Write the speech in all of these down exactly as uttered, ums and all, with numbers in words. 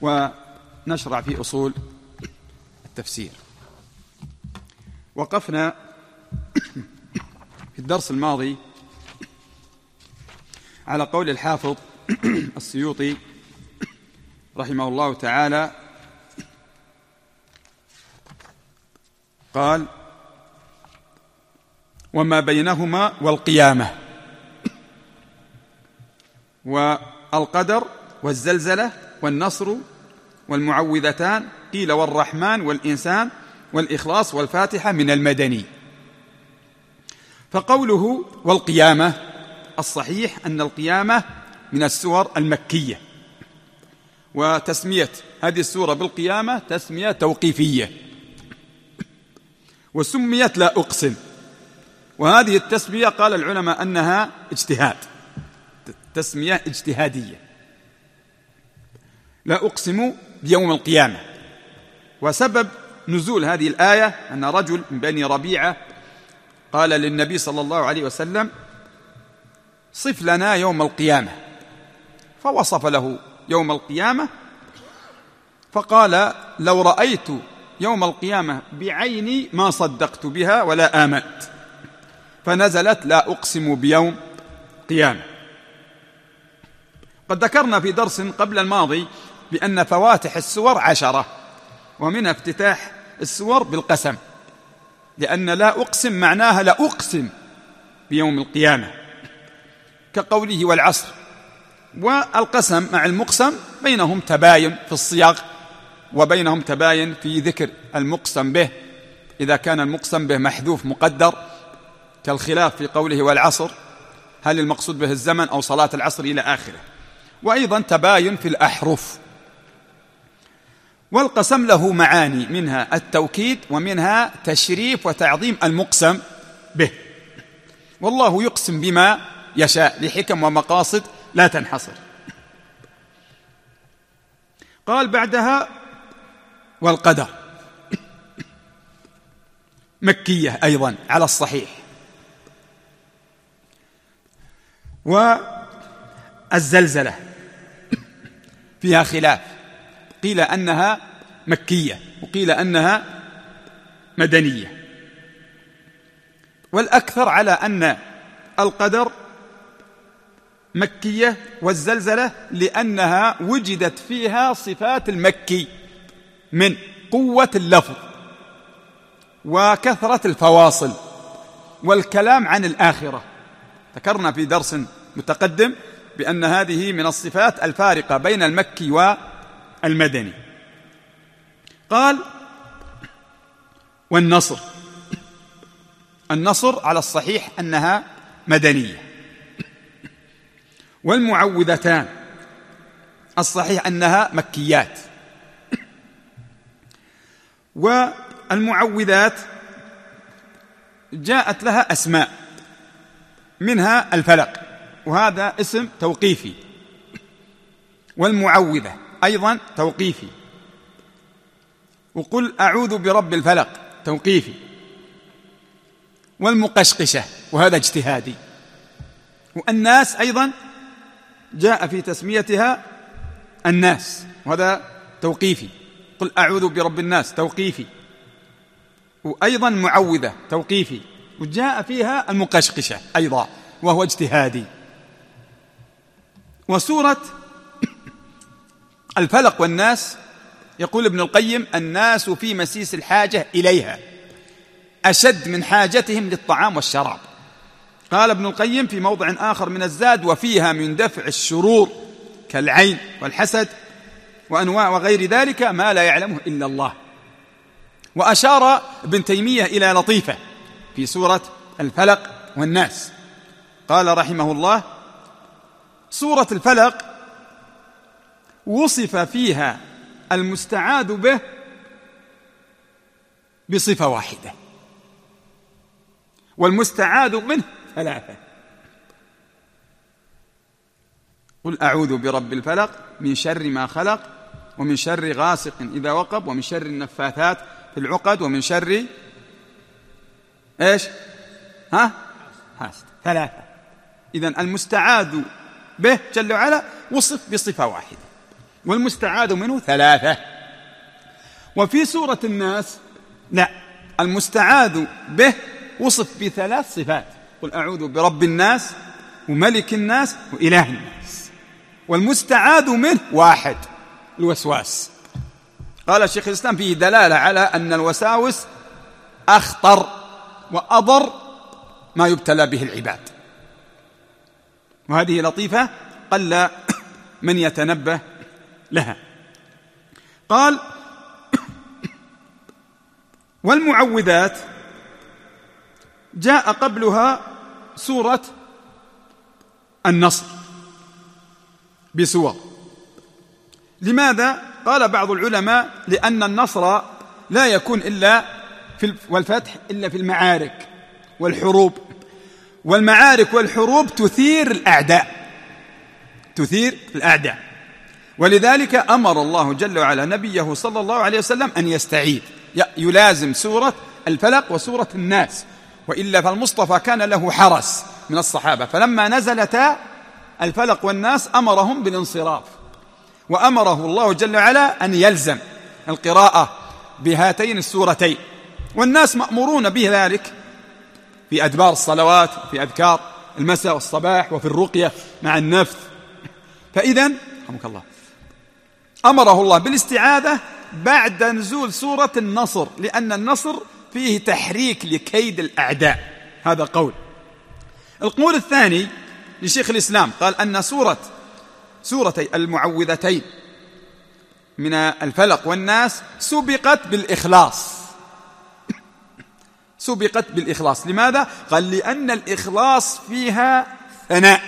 ونشرع في أصول التفسير. وقفنا في الدرس الماضي على قول الحافظ السيوطي رحمه الله تعالى، قال: وما بينهما والقيامة والقدر والزلزلة والنصر والمعوذتان، قيل والرحمن والإنسان والإخلاص والفاتحة من المدني. فقوله والقيامة الصحيح أن القيامة من السور المكية، وتسمية هذه السورة بالقيامة تسمية توقيفية، وسميت لا أقسم، وهذه التسمية قال العلماء أنها اجتهاد، تسمية اجتهادية، لا أقسم بيوم القيامة. وسبب نزول هذه الآية أن رجل من بني ربيعة قال للنبي صلى الله عليه وسلم: صف لنا يوم القيامة، فوصف له يوم القيامة، فقال: لو رأيت يوم القيامة بعيني ما صدقت بها ولا آمنت، فنزلت لا أقسم بيوم قيامة. قد ذكرنا في درس قبل الماضي بأن فواتح السور عشرة، ومنها افتتاح السور بالقسم، لأن لا أقسم معناها لا أقسم بيوم القيامة، كقوله والعصر. والقسم مع المقسم بينهم تباين في الصياغ، وبينهم تباين في ذكر المقسم به إذا كان المقسم به محذوف مقدر، كالخلاف في قوله والعصر هل المقصود به الزمن أو صلاة العصر إلى آخره. وأيضا تباين في الأحرف. والقسم له معاني، منها التوكيد ومنها تشريف وتعظيم المقسم به، والله يقسم بما يشاء لحكم ومقاصد لا تنحصر. قال بعدها والقدر، مكية أيضا على الصحيح. والزلزلة فيها خلاف، قيل أنها مكية وقيل أنها مدنية، والأكثر على أن القدر مكية والزلزلة لأنها وجدت فيها صفات المكي من قوة اللفظ وكثرة الفواصل والكلام عن الآخرة. ذكرنا في درس متقدم بأن هذه من الصفات الفارقة بين المكي والمدني. قال والنصر، النصر على الصحيح أنها مدنية. والمعوذتان الصحيح أنها مكيات. والمعوذات جاءت لها أسماء، منها الفلق، وهذا اسم توقيفي، والمعوذة أيضا توقيفي، وقل أعوذ برب الفلق توقيفي، والمقشقشة وهذا اجتهادي. والناس أيضا جاء في تسميتها الناس، وهذا توقيفي، قل أعوذ برب الناس توقيفي، وأيضا معوذة توقيفي، وجاء فيها المقشقشة أيضا وهو اجتهادي. وسورة الفلق والناس يقول ابن القيم: الناس في مسيس الحاجة إليها أشد من حاجتهم للطعام والشراب. قال ابن القيم في موضع آخر من الزاد: وفيها من دفع الشرور كالعين والحسد وأنواع وغير ذلك ما لا يعلمه إلا الله. وأشار ابن تيمية إلى لطيفة في سورة الفلق والناس، قال رحمه الله: سورة الفلق وصف فيها المستعاذ به بصفة واحدة، والمستعاذ منه ثلاثة. قل أعوذ برب الفلق من شر ما خلق، ومن شر غاسق إذا وقب، ومن شر النفاثات في العقد، ومن شر إيش ها حاسد. ثلاثة. إذن المستعاذ به جل وعلا وصف بصفة واحدة. والمستعاذ منه ثلاثة. وفي سورة الناس لا، المستعاذ به وصف بثلاث صفات: قل أعوذ برب الناس وملك الناس وإله الناس. والمستعاذ منه واحد، الوسواس. قال الشيخ الإسلام فيه دلالة على أن الوساوس أخطر وأضر ما يبتلى به العباد، وهذه لطيفة قل من يتنبه لها. قال: والمعوذات جاء قبلها سورة النصر بسور. لماذا؟ قال بعض العلماء: لأن النصر لا يكون إلا في والفتح إلا في المعارك والحروب، والمعارك والحروب تثير الأعداء تثير الأعداء ولذلك أمر الله جل وعلا نبيه صلى الله عليه وسلم أن يستعيذ، يلازم سورة الفلق وسورة الناس، وإلا فالمصطفى كان له حرس من الصحابة، فلما نزلتا الفلق والناس أمرهم بالانصراف، وأمره الله جل وعلا أن يلزم القراءة بهاتين السورتين. والناس مأمورون بذلك في أدبار الصلوات، في أذكار المساء والصباح، وفي الرقية مع النفث. فإذن رحمك الله أمره الله بالاستعاذة بعد نزول سورة النصر، لأن النصر فيه تحريك لكيد الأعداء. هذا قول. القول الثاني لشيخ الإسلام قال أن سورة سورتي المعوذتين من الفلق والناس سبقت بالإخلاص سبقت بالإخلاص. لماذا؟ قال: لأن الإخلاص فيها ثناء.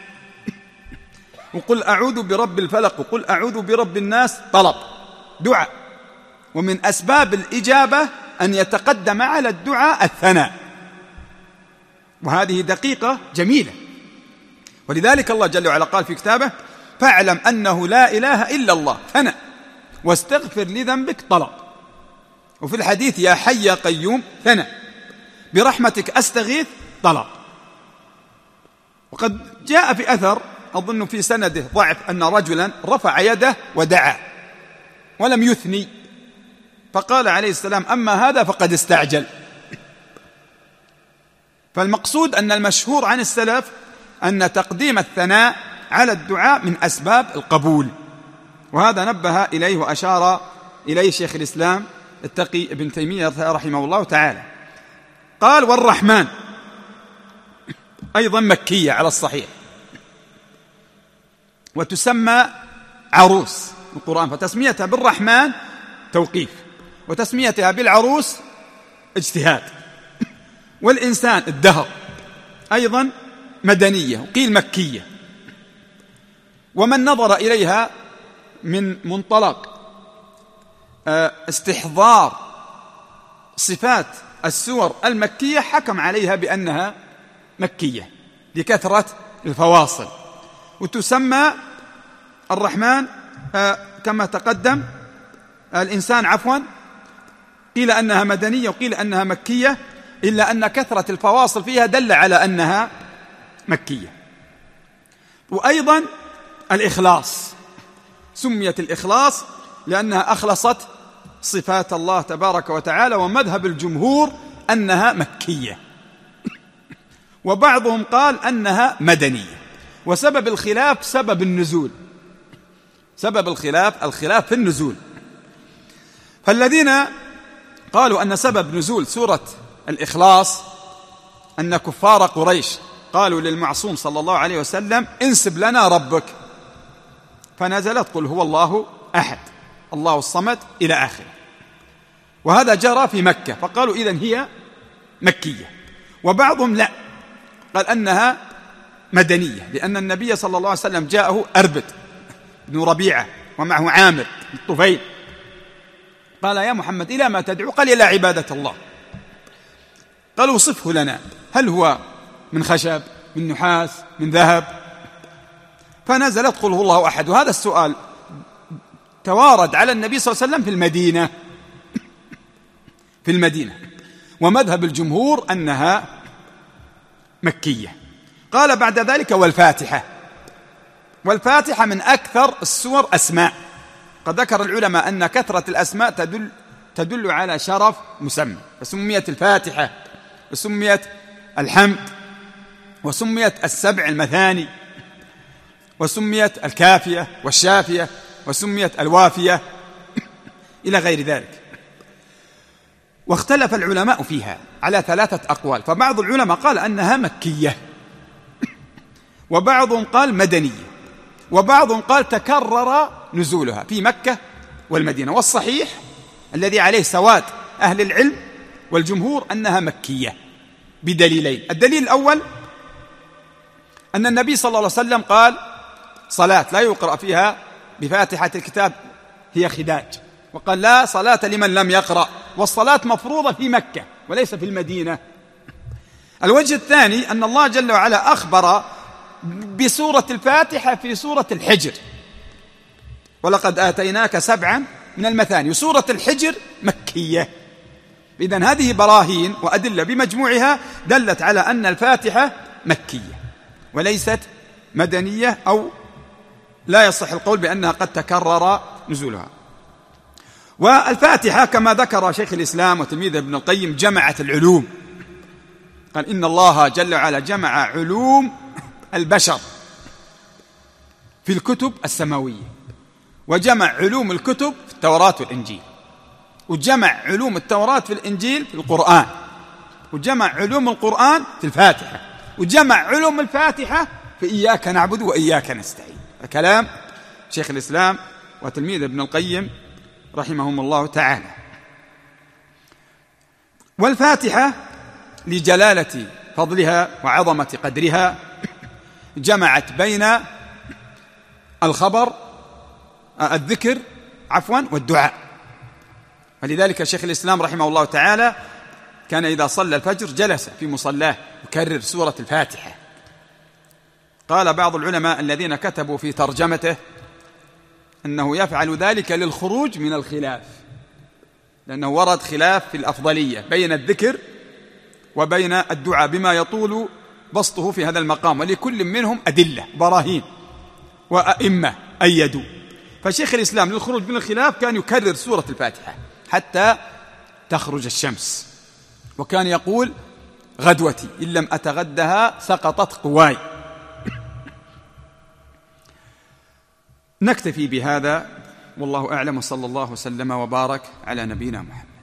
وقل أعوذ برب الفلق وقل أعوذ برب الناس طلب دعاء، ومن أسباب الإجابة أن يتقدم على الدعاء الثناء، وهذه دقيقة جميلة. ولذلك الله جل وعلا قال في كتابه: فاعلم أنه لا إله إلا الله ثناء واستغفر لذنبك طلب. وفي الحديث: يا حي يا قيوم ثناء برحمتك أستغيث طلب. وقد جاء في أثر أظن في سنده ضعف أن رجلا رفع يده ودعا ولم يثني، فقال عليه السلام: أما هذا فقد استعجل. فالمقصود أن المشهور عن السلف أن تقديم الثناء على الدعاء من أسباب القبول، وهذا نبه إليه وأشار إليه شيخ الإسلام التقي ابن تيمية رحمه الله تعالى. قال: والرحمن أيضا مكية على الصحيح، وتسمى عروس القرآن، فتسميتها بالرحمن توقيف، وتسميتها بالعروس اجتهاد. والإنسان الدهر أيضا مدنية، وقيل مكية. ومن نظر إليها من منطلق استحضار صفات السور المكية حكم عليها بأنها مكية لكثرة الفواصل. وتسمى الرحمن كما تقدم الإنسان عفوا قيل أنها مدنية وقيل أنها مكية، إلا أن كثرة الفواصل فيها دل على أنها مكية. وأيضا الإخلاص سميت الإخلاص لأنها أخلصت صفات الله تبارك وتعالى، ومذهب الجمهور أنها مكية، وبعضهم قال أنها مدنية. وسبب الخلاف سبب النزول، سبب الخلاف الخلاف في النزول. فالذين قالوا أن سبب نزول سورة الإخلاص أن كفار قريش قالوا للمعصوم صلى الله عليه وسلم: انسب لنا ربك، فنزلت قل هو الله أحد الله الصمد إلى آخره. وهذا جرى في مكة، فقالوا إذن هي مكية. وبعضهم لا، قال أنها مدنية، لأن النبي صلى الله عليه وسلم جاءه أربد بن ربيعة ومعه عامر الطفيل، قال: يا محمد إلى ما تدعو؟ قال: إلى عبادة الله. قالوا: وصفه لنا، هل هو من خشب، من نحاس، من ذهب؟ فنزلت قل هو الله أحد. وهذا السؤال توارد على النبي صلى الله عليه وسلم في المدينة في المدينة ومذهب الجمهور أنها مكية. قال بعد ذلك: والفاتحة. والفاتحة من أكثر السور أسماء، قد ذكر العلماء أن كثرة الأسماء تدل, تدل على شرف مسمى، فسميت الفاتحة وسميت الحمد وسميت السبع المثاني وسميت الكافية والشافية وسميت الوافية إلى غير ذلك. واختلف العلماء فيها على ثلاثة أقوال، فبعض العلماء قال أنها مكية، وبعضهم قال مدنية، وبعضهم قال تكرر نزولها في مكة والمدينة. والصحيح الذي عليه سواد أهل العلم والجمهور أنها مكية بدليلين. الدليل الأول أن النبي صلى الله عليه وسلم قال صلاة لا يقرأ فيها بفاتحة الكتاب هي خداج، وقال لا صلاة لمن لم يقرأ، والصلاة مفروضة في مكة وليس في المدينة. الوجه الثاني أن الله جل وعلا أخبر بسورة الفاتحة في سورة الحجر، ولقد آتيناك سبعا من المثاني، وسورة الحجر مكية. إذن هذه براهين وأدلة بمجموعها دلت على أن الفاتحة مكية وليست مدنية، أو لا يصح القول بأنها قد تكرر نزولها. والفاتحة كما ذكر شيخ الإسلام وتلميذه ابن القيم جمعت العلوم، قال إن الله جل وعلا جمع علوم البشر في الكتب السماوية، وجمع علوم الكتب في التوراة والإنجيل، وجمع علوم التوراة في الإنجيل في القرآن، وجمع علوم القرآن في الفاتحة، وجمع علوم الفاتحة في إياك نعبد وإياك نستعين. كلام شيخ الإسلام وتلميذ ابن القيم رحمهم الله تعالى. والفاتحة لجلالة فضلها وعظمة قدرها جمعت بين الخبر الذكر عفوا والدعاء، ولذلك شيخ الإسلام رحمه الله تعالى كان إذا صلى الفجر جلس في مصلاه يكرر سورة الفاتحة. قال بعض العلماء الذين كتبوا في ترجمته أنه يفعل ذلك للخروج من الخلاف، لأنه ورد خلاف في الأفضلية بين الذكر وبين الدعاء بما يطول بسطه في هذا المقام، ولكل منهم أدلة براهين وأئمة أيدوا. فشيخ الإسلام للخروج من الخلاف كان يكرر سورة الفاتحة حتى تخرج الشمس، وكان يقول غدوتي إن لم أتغدها سقطت قواي. نكتفي بهذا والله أعلم، وصلى الله وسلم وبارك على نبينا محمد.